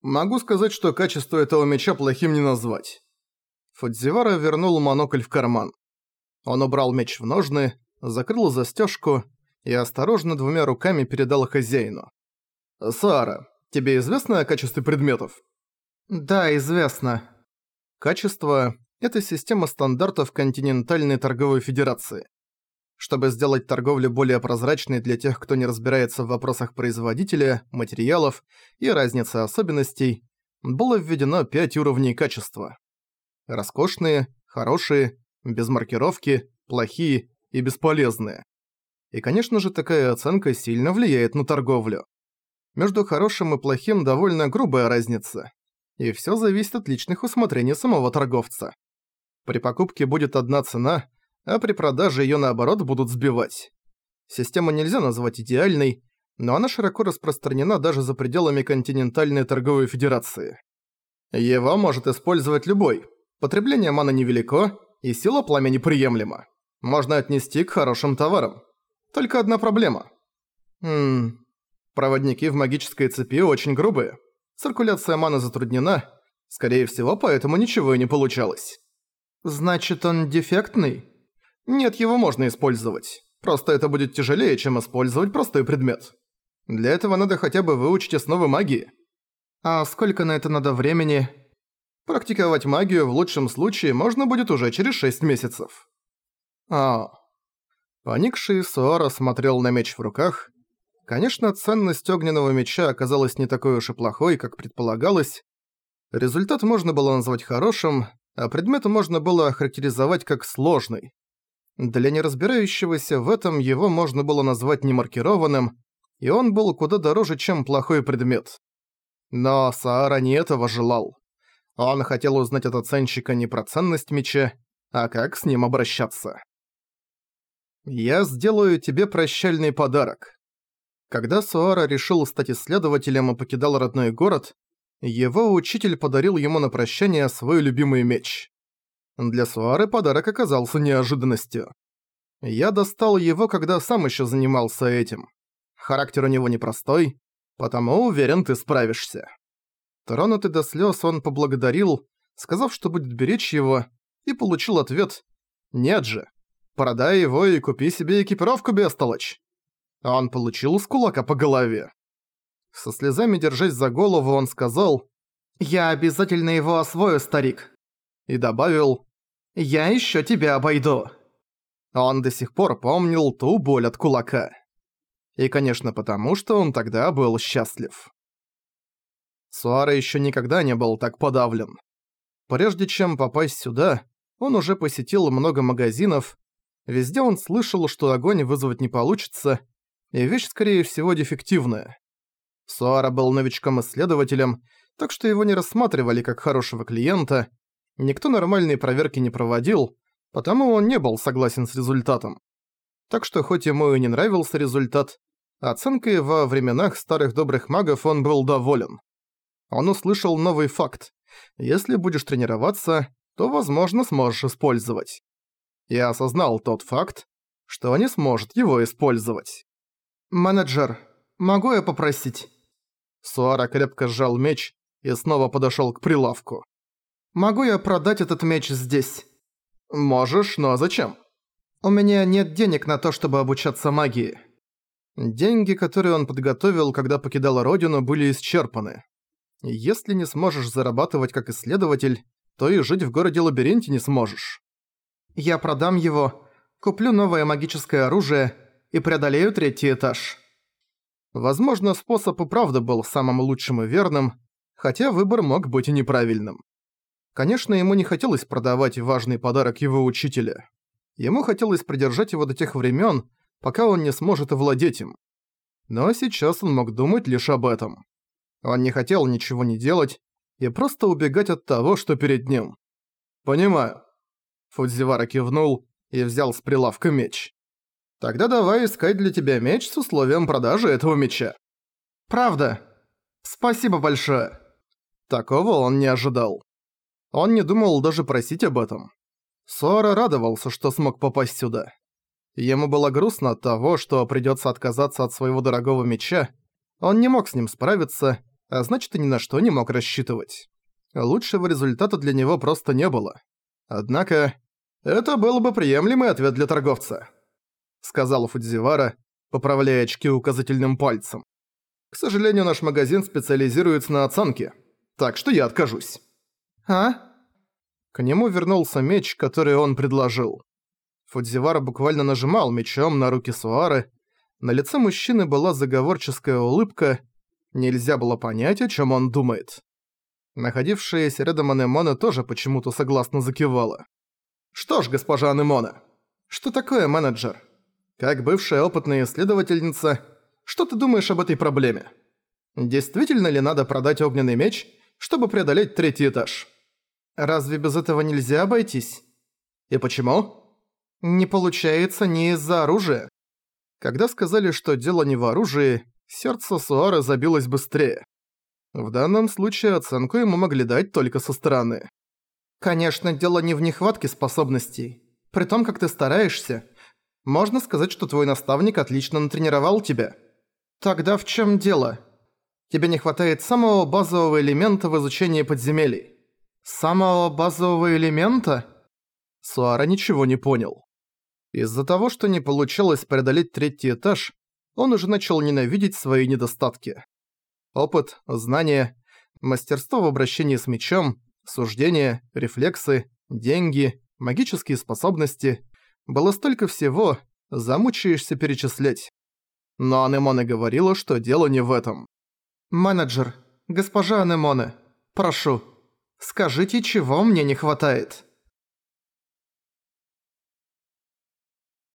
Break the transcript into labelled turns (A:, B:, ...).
A: Могу сказать, что качество этого меча плохим не назвать. Фудзивара вернул монокль в карман. Он убрал меч в ножны, закрыл застежку и осторожно двумя руками передал хозяину. «Саара, тебе известно о качестве предметов?»
B: Да, известно.
A: Качество – это система стандартов континентальной торговой федерации. Чтобы сделать торговлю более прозрачной для тех, кто не разбирается в вопросах производителя, материалов и разницы особенностей, было введено 5 уровней качества. Роскошные, хорошие, без маркировки, плохие и бесполезные. И, конечно же, такая оценка сильно влияет на торговлю. Между хорошим и плохим довольно грубая разница. И всё зависит от личных усмотрений самого торговца. При покупке будет одна цена, а при продаже её наоборот будут сбивать. Систему нельзя назвать идеальной, но она широко распространена даже за пределами континентальной торговой федерации. Его может использовать любой. Потребление маны невелико, и сила пламени приемлема. Можно отнести к хорошим товарам. Только одна проблема. Проводники в магической цепи очень грубые. Циркуляция маны затруднена. Скорее всего, поэтому ничего и не получалось.
B: Значит, он дефектный?
A: Нет, его можно использовать. Просто это будет тяжелее, чем использовать простой предмет. Для этого надо хотя бы выучить основы магии.
B: А сколько на это надо времени?
A: Практиковать магию в лучшем случае можно будет уже через 6 месяцев. Поникший Суара смотрел на меч в руках. Конечно, ценность огненного меча оказалась не такой уж и плохой, как предполагалось. Результат можно было назвать хорошим, а предмет можно было охарактеризовать как сложный. Для неразбирающегося в этом его можно было назвать немаркированным, и он был куда дороже, чем плохой предмет. Но Саара не этого желал. Он хотел узнать от оценщика не про ценность меча, а как с ним обращаться. «Я сделаю тебе прощальный подарок». Когда Суара решил стать исследователем и покидал родной город, его учитель подарил ему на прощание свой любимый меч. Для Суары подарок оказался неожиданностью. Я достал его, когда сам еще занимался этим. Характер у него непростой, потому уверен, ты справишься. Тронутый до слез, он поблагодарил, сказав, что будет беречь его, и получил ответ «Нет же, продай его и купи себе экипировку, бестолочь». Он получил с кулака по голове. Со слезами держась за голову, он сказал
B: «Я обязательно его освою, старик».
A: И добавил «Я ещё тебя обойду». Он до сих пор помнил ту боль от кулака. И, конечно, потому, что он тогда был счастлив. Суара ещё никогда не был так подавлен. Прежде чем попасть сюда, он уже посетил много магазинов. Везде он слышал, что огонь вызвать не получится, и вещь, скорее всего, дефективная. Суара был новичком-исследователем, так что его не рассматривали как хорошего клиента. Никто нормальные проверки не проводил, потому он не был согласен с результатом. Так что хоть ему и не нравился результат, оценкой во временах старых добрых магов он был доволен. Он услышал новый факт. Если будешь тренироваться, то, возможно, сможешь использовать. И осознал тот факт, что не сможет его использовать.
B: «Менеджер, могу я попросить?»
A: Суара крепко сжал меч и снова подошёл к прилавку.
B: «Могу я продать этот меч здесь?»
A: «Можешь, но зачем?»
B: «У меня нет денег на то, чтобы обучаться магии».
A: Деньги, которые он подготовил, когда покидал родину, были исчерпаны. Если не сможешь зарабатывать как исследователь, то и жить в городе-лабиринте не сможешь.
B: «Я продам его, куплю новое магическое оружие и преодолею 3-й этаж».
A: Возможно, способ и правда был самым лучшим и верным, хотя выбор мог быть и неправильным. Конечно, ему не хотелось продавать важный подарок его учителя. Ему хотелось придержать его до тех времен, пока он не сможет овладеть им. Но сейчас он мог думать лишь об этом. Он не хотел ничего не делать и просто убегать от того, что перед ним. «Понимаю». Фудзивара кивнул и взял с прилавка меч. «Тогда давай искать для тебя меч с условием продажи этого меча».
B: «Правда? Спасибо большое».
A: Такого он не ожидал. Он не думал даже просить об этом. Суара радовался, что смог попасть сюда. Ему было грустно от того, что придётся отказаться от своего дорогого меча. Он не мог с ним справиться, а значит и ни на что не мог рассчитывать. Лучшего результата для него просто не было. Однако, это был бы приемлемый ответ для торговца, сказал Фудзивара, поправляя очки указательным пальцем. К сожалению, наш магазин специализируется на оценке, так что я откажусь.
B: А?
A: К нему вернулся меч, который он предложил. Фудзивара буквально нажимал мечом на руки Суары. На лице мужчины была заговорческая улыбка. Нельзя было понять, о чем он думает. Находившаяся рядом Анемона тоже почему-то согласно закивала. «Что ж, госпожа Анемона, что такое менеджер? Как бывшая опытная исследовательница, что ты думаешь об этой проблеме? Действительно ли надо продать огненный меч, чтобы преодолеть 3-й этаж? Разве без этого нельзя обойтись? И почему? Не получается не из-за оружия». Когда сказали, что дело не в оружии, сердце Суары забилось быстрее. В данном случае оценку ему могли дать только со стороны. «Конечно, дело не в нехватке способностей. При том, как ты стараешься, можно сказать, что твой наставник отлично натренировал тебя. Тогда в чем дело? Тебе не хватает самого базового элемента в изучении подземелий». «Самого базового элемента?» Суара ничего не понял. Из-за того, что не получалось преодолеть 3-й этаж, он уже начал ненавидеть свои недостатки. Опыт, знания, мастерство в обращении с мечом, суждения, рефлексы, деньги, магические способности. Было столько всего, замучаешься перечислять. Но Анемоне говорила, что дело не в этом. «Менеджер, госпожа Анемоне, прошу, скажите, чего мне не хватает?»